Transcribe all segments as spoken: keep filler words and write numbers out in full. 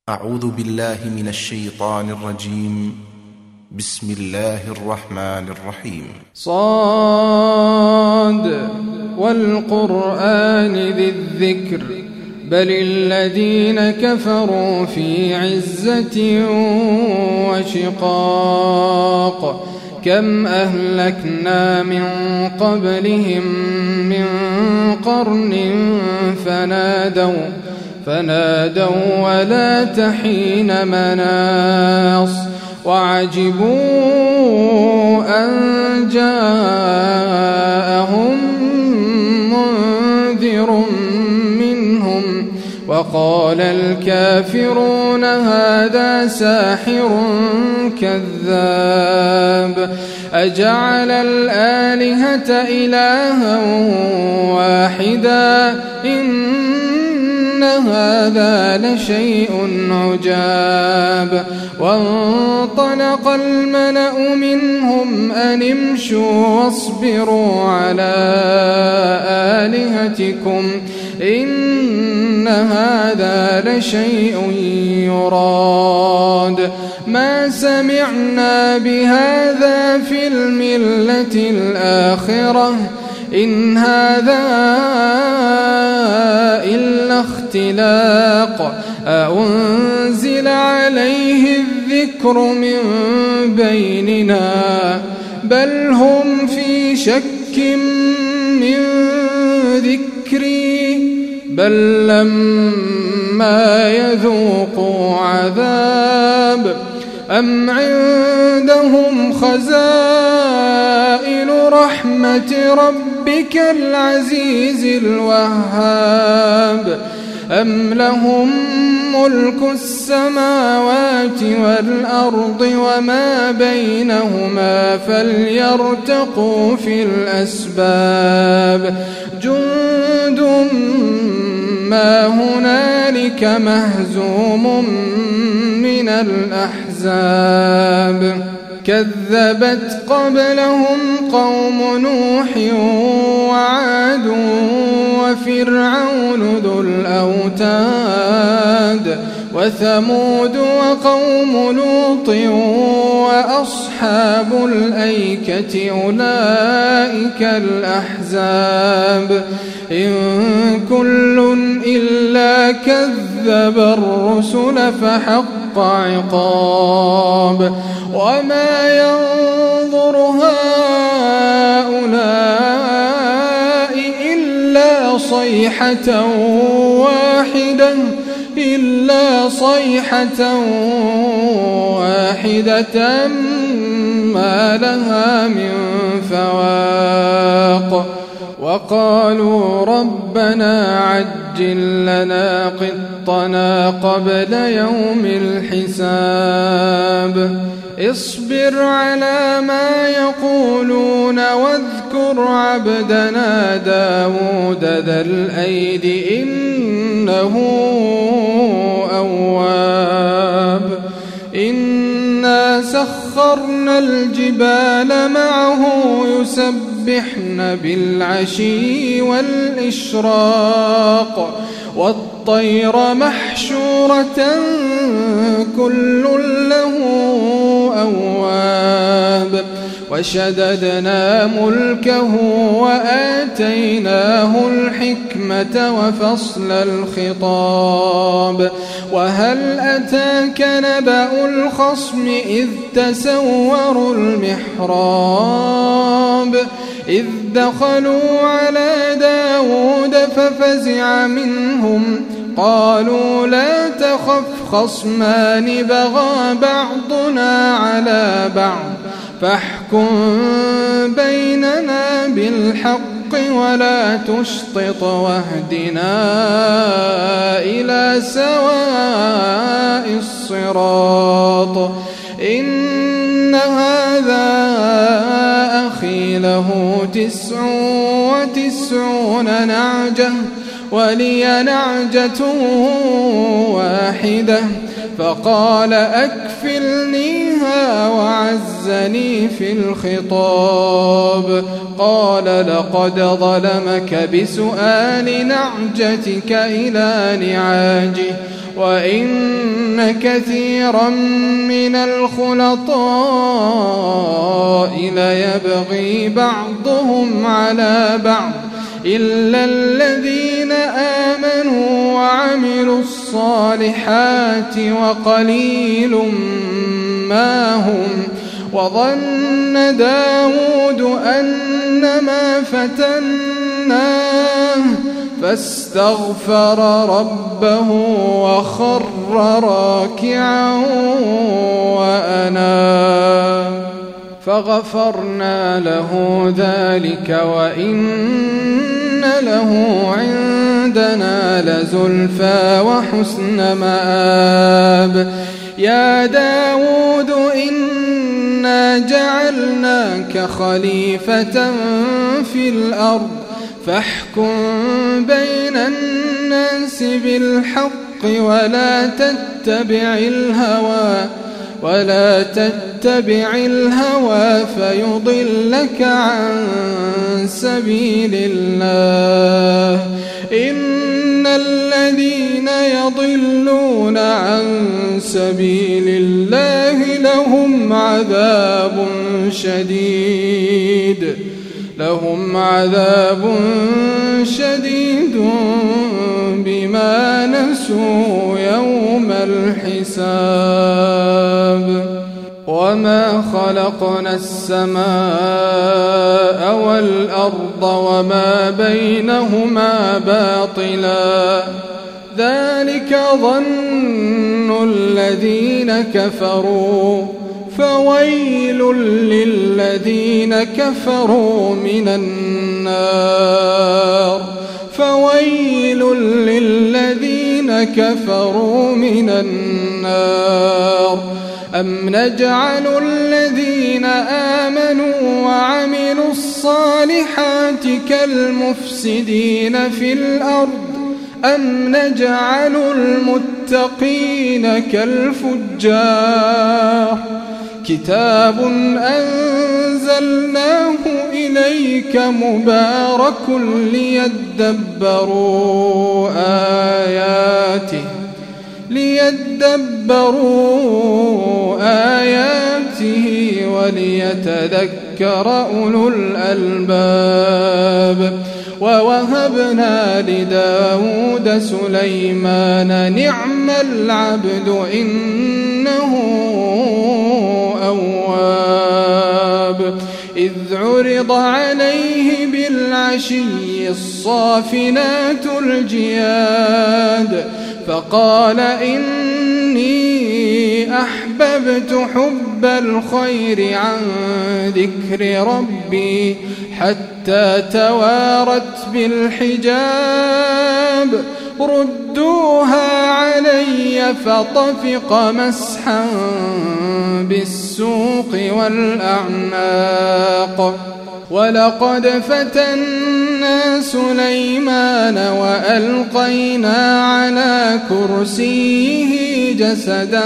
أعوذ بالله من الشيطان الرجيم. بسم الله الرحمن الرحيم. صاد والقرآن ذي الذكر بل الذين كفروا في عزة وشقاق كم أهلكنا من قبلهم من قرن فنادوا فنادوا ولا تحين مناص وعجبوا أن جاءهم منذر منهم وقال الكافرون هذا ساحر كذاب أجعل الآلهة إلها واحدا إن هذا لشيء عجاب وانطلق الملأ منهم أن امشوا واصبروا على آلهتكم إن هذا لشيء يراد ما سمعنا بهذا في الملة الآخرة إن هذا إلا اختلاق أأنزل عليه الذكر من بيننا بل هم في شك من ذكري بل لما يذوقوا عذاب أم عندهم خزائن رحمة ربك العزيز الوهاب أم لهم ملك السماوات والأرض وما بينهما فليرتقوا في الأسباب جند ما هنالك مهزوم من الأحزاب كذبت قبلهم قوم نوح وعاد وفرعون ذو الأوتاد وثمود وقوم لوط وأصحاب الأيكة أولئك الأحزاب إن كل إلا كذب الرسل فحق عقاب وما ينظر هؤلاء إلا صيحة واحدة إلا صيحة واحدة ما لها من فواق وقالوا ربنا عجل لنا قطنا قبل يوم الحساب اصبر على ما يقولون واذكر عبدنا داود ذا الأيد إنه أواب إنا سخرنا الجبال معه يسبحن بالعشي والإشراق والطير محشورة كل له أواب وشددنا ملكه وآتيناه الحكمة وفصل الخطاب وهل أتاك نبأ الخصم إذ تسوروا المحراب إذ دخلوا على داود ففزع منهم قالوا لا تخف خصمان بغى بعضنا على بعض فاحكم بيننا بالحق ولا تشطط واهدنا إلى سواء الصراط إن هذا أخي له تسع وتسعون نعجة ولي نعجة واحدة فقال أكفلنيها وعزني في الخطاب قال لقد ظلمك بسؤال نعجتك إلى نعاجه وإن وإن كثيرا من الخلطاء ليبغي بعضهم على بعض إلا الذين آمنوا وعملوا الصالحات وقليل ما هم. وظن داود أنما فتناه فاستغفر ربه وخر راكعا وأناب فغفرنا له ذلك وإن له عندنا لزلفى وحسن مآب. يا داود إنا جعلناك خليفة في الأرض فاحكم بين الناس بالحق ولا تتبع الهوى ولا تتبع الهوى فيضلك عن سبيل الله. إن الذين يضلون عن سبيل الله لهم عذاب شديد لهم عذاب شديد بما نسوا يوم الحساب. وما خلقنا السماء والأرض وما بينهما باطلا ذلك ظن الذين كفروا فويل للذين كفروا من النار فويل للذين كفروا من النار. أم نجعل الذين آمنوا وعملوا الصالحات كالمفسدين في الأرض أم نجعل المتقين كالفجار. كتاب أنزلناه إليك مبارك ليدبروا آياته ليدبروا آياته وليتذكر أولو الألباب. ووهبنا لداود سليمان نعم العبد إنه أواب. إذ عرض عليه بالعشي الصافنات الجياد فقال إني أحببت حب الخير عن ذكر ربي حتى توارت بالحجاب. ردوها علي فطفق مسحا بالسوق والأعناق. ولقد فتنا سليمان وألقينا على كرسيه جسدا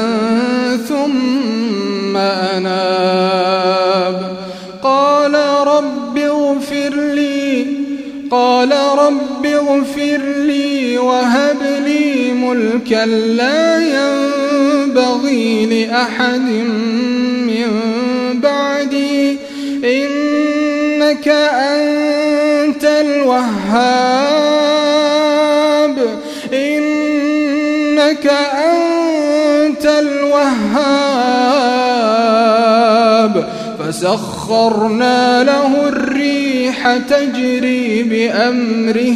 ثم أناب. قال رب اغفر لي قال رب اغفر لي وهب لي ملكا لا ينبغي لأحد من بعدي إنك أنت الوهاب إنك أنت الوهاب. فسخرنا له الريح تجري بأمره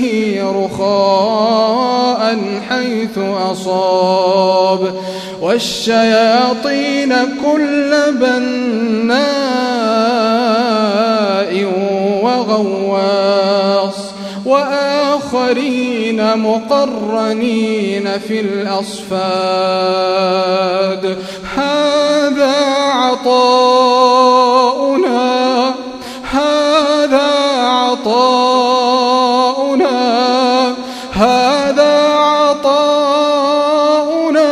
رخاء حيث أصاب والشياطين كل بناء وغواص وآخرين مقرنين في الأصفاد. هذا عطاؤنا هذا عطاؤنا هذا عطاؤنا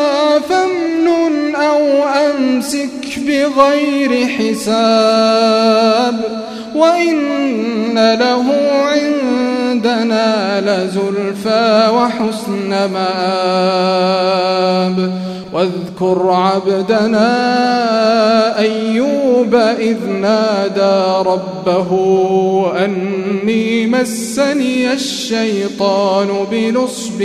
فامنن أو أمسك بغير حساب. وإن له عندنا لزلفى وحسن مآب. واذكر عبدنا أيوب إذ نادى ربه أني مسني الشيطان بنصب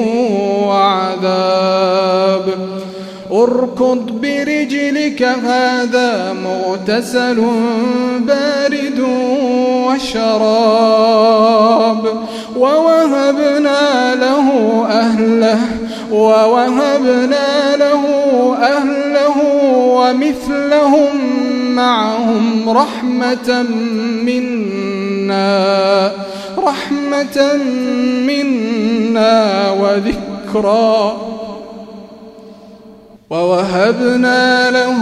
وعذاب. اركض برجلك هذا مغتسل بارد وشراب. ووهبنا له أهله ووهبنا له أهله ومثلهم معهم رحمة منا رحمة منا وذكرى. ووهبنا له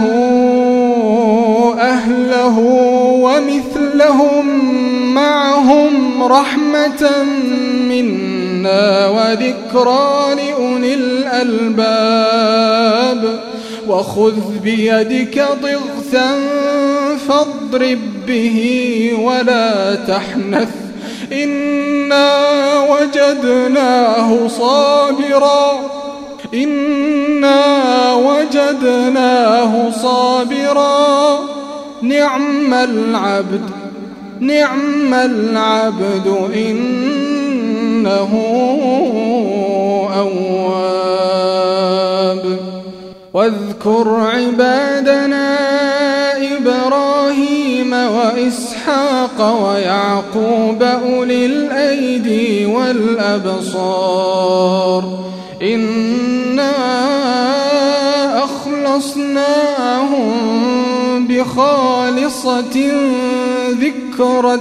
أهله ومثلهم معهم رحمة منا وذكرى لأولي الألباب. وخذ بيدك ضغثا فاضرب به ولا تحنث إنا وجدناه صابرا إنا وجدناه صابرا نعم العبد نعم العبد إنه أواب. واذكر عبادنا إبراهيم وإسحاق ويعقوب أولي الأيدي والأبصار إنا أخلصناهم بخالصة ذكر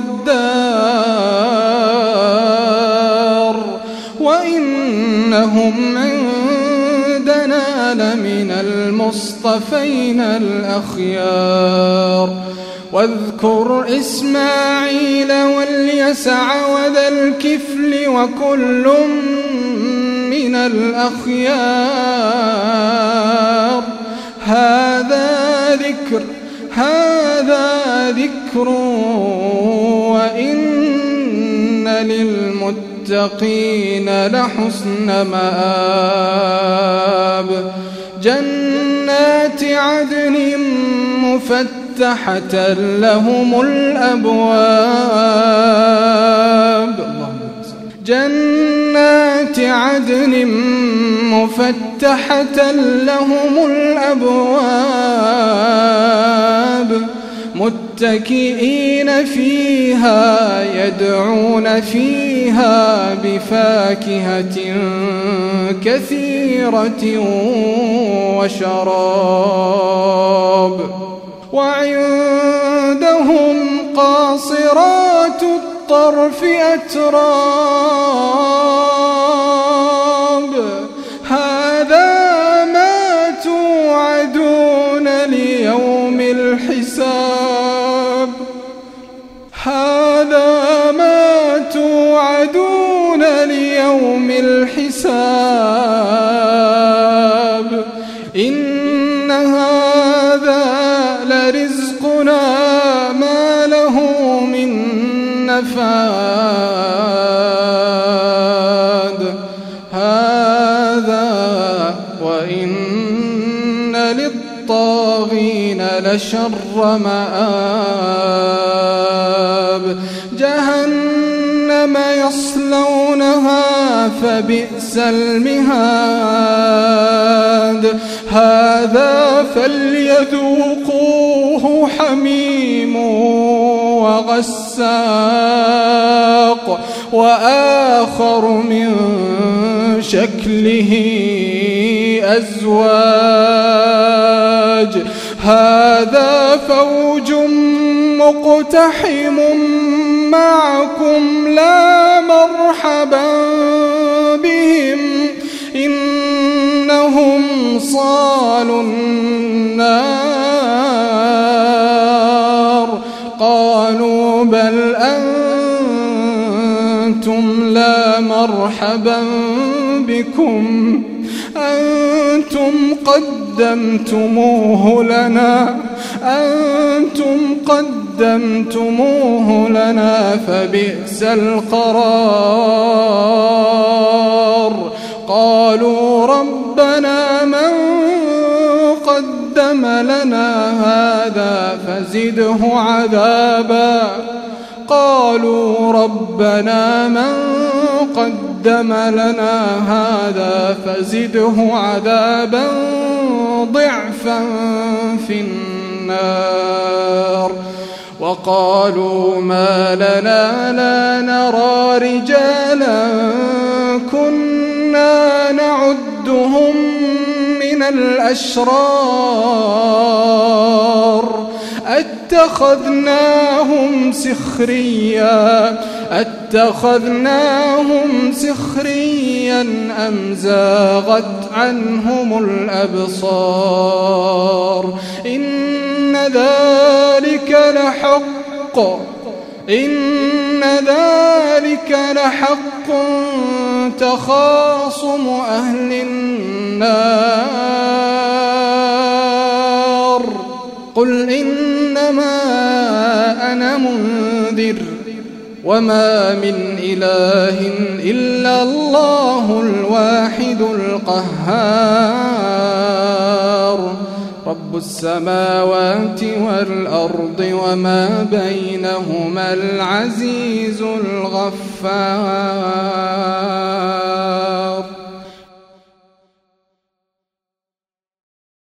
الدار وإنهم عندنا لمن المصطفين الأخيار. واذكر إسماعيل واليسع وذا الكفل وكل من الأخيار. هذا ذكر هذا ذكر وإن للمتقين لحسن مآب. جنات عدن مفتحة لهم الأبواب جنات عدن مفتحة لهم الأبواب متكئين فيها يدعون فيها بفاكهة كثيرة وشراب. وعندهم قاصرات الطرف أتراب. هذا ما توعدون ليوم الحساب هذا ما توعدون ليوم الحساب. إن هذا لرزقنا ما له من نفاد. هذا وإن للطاغين لشر مآب. جهنم يصلونها فبئس المهاد. هذا فليذوقوه حميم وغساق وآخر من شكله أزواج. هذا فوج مقتحم معكم لا مرحبا بهم إنهم صالوا النار. قالوا بل أنتم لا مرحبا بكم أنتم قدمتموه لنا أنتم قدمتموه قدمتموه لنا فبئس القرار. قالوا ربنا من قدم لنا هذا فزده عذابا قالوا ربنا من قدم لنا هذا فزده عذابا ضعفا في النار. وقالوا ما لنا لا نرى رجالا كنا نعدهم من الأشرار أتخذناهم سخريا أتخذناهم سخريا أم زاغت عنهم الأبصار إن ذلك لحق إن ذلك لحق تخاصم أهل النار. قل إنما أنا منذر وما من إله إلا الله الواحد القهار رب السماوات والأرض وما بينهما العزيز الغفار.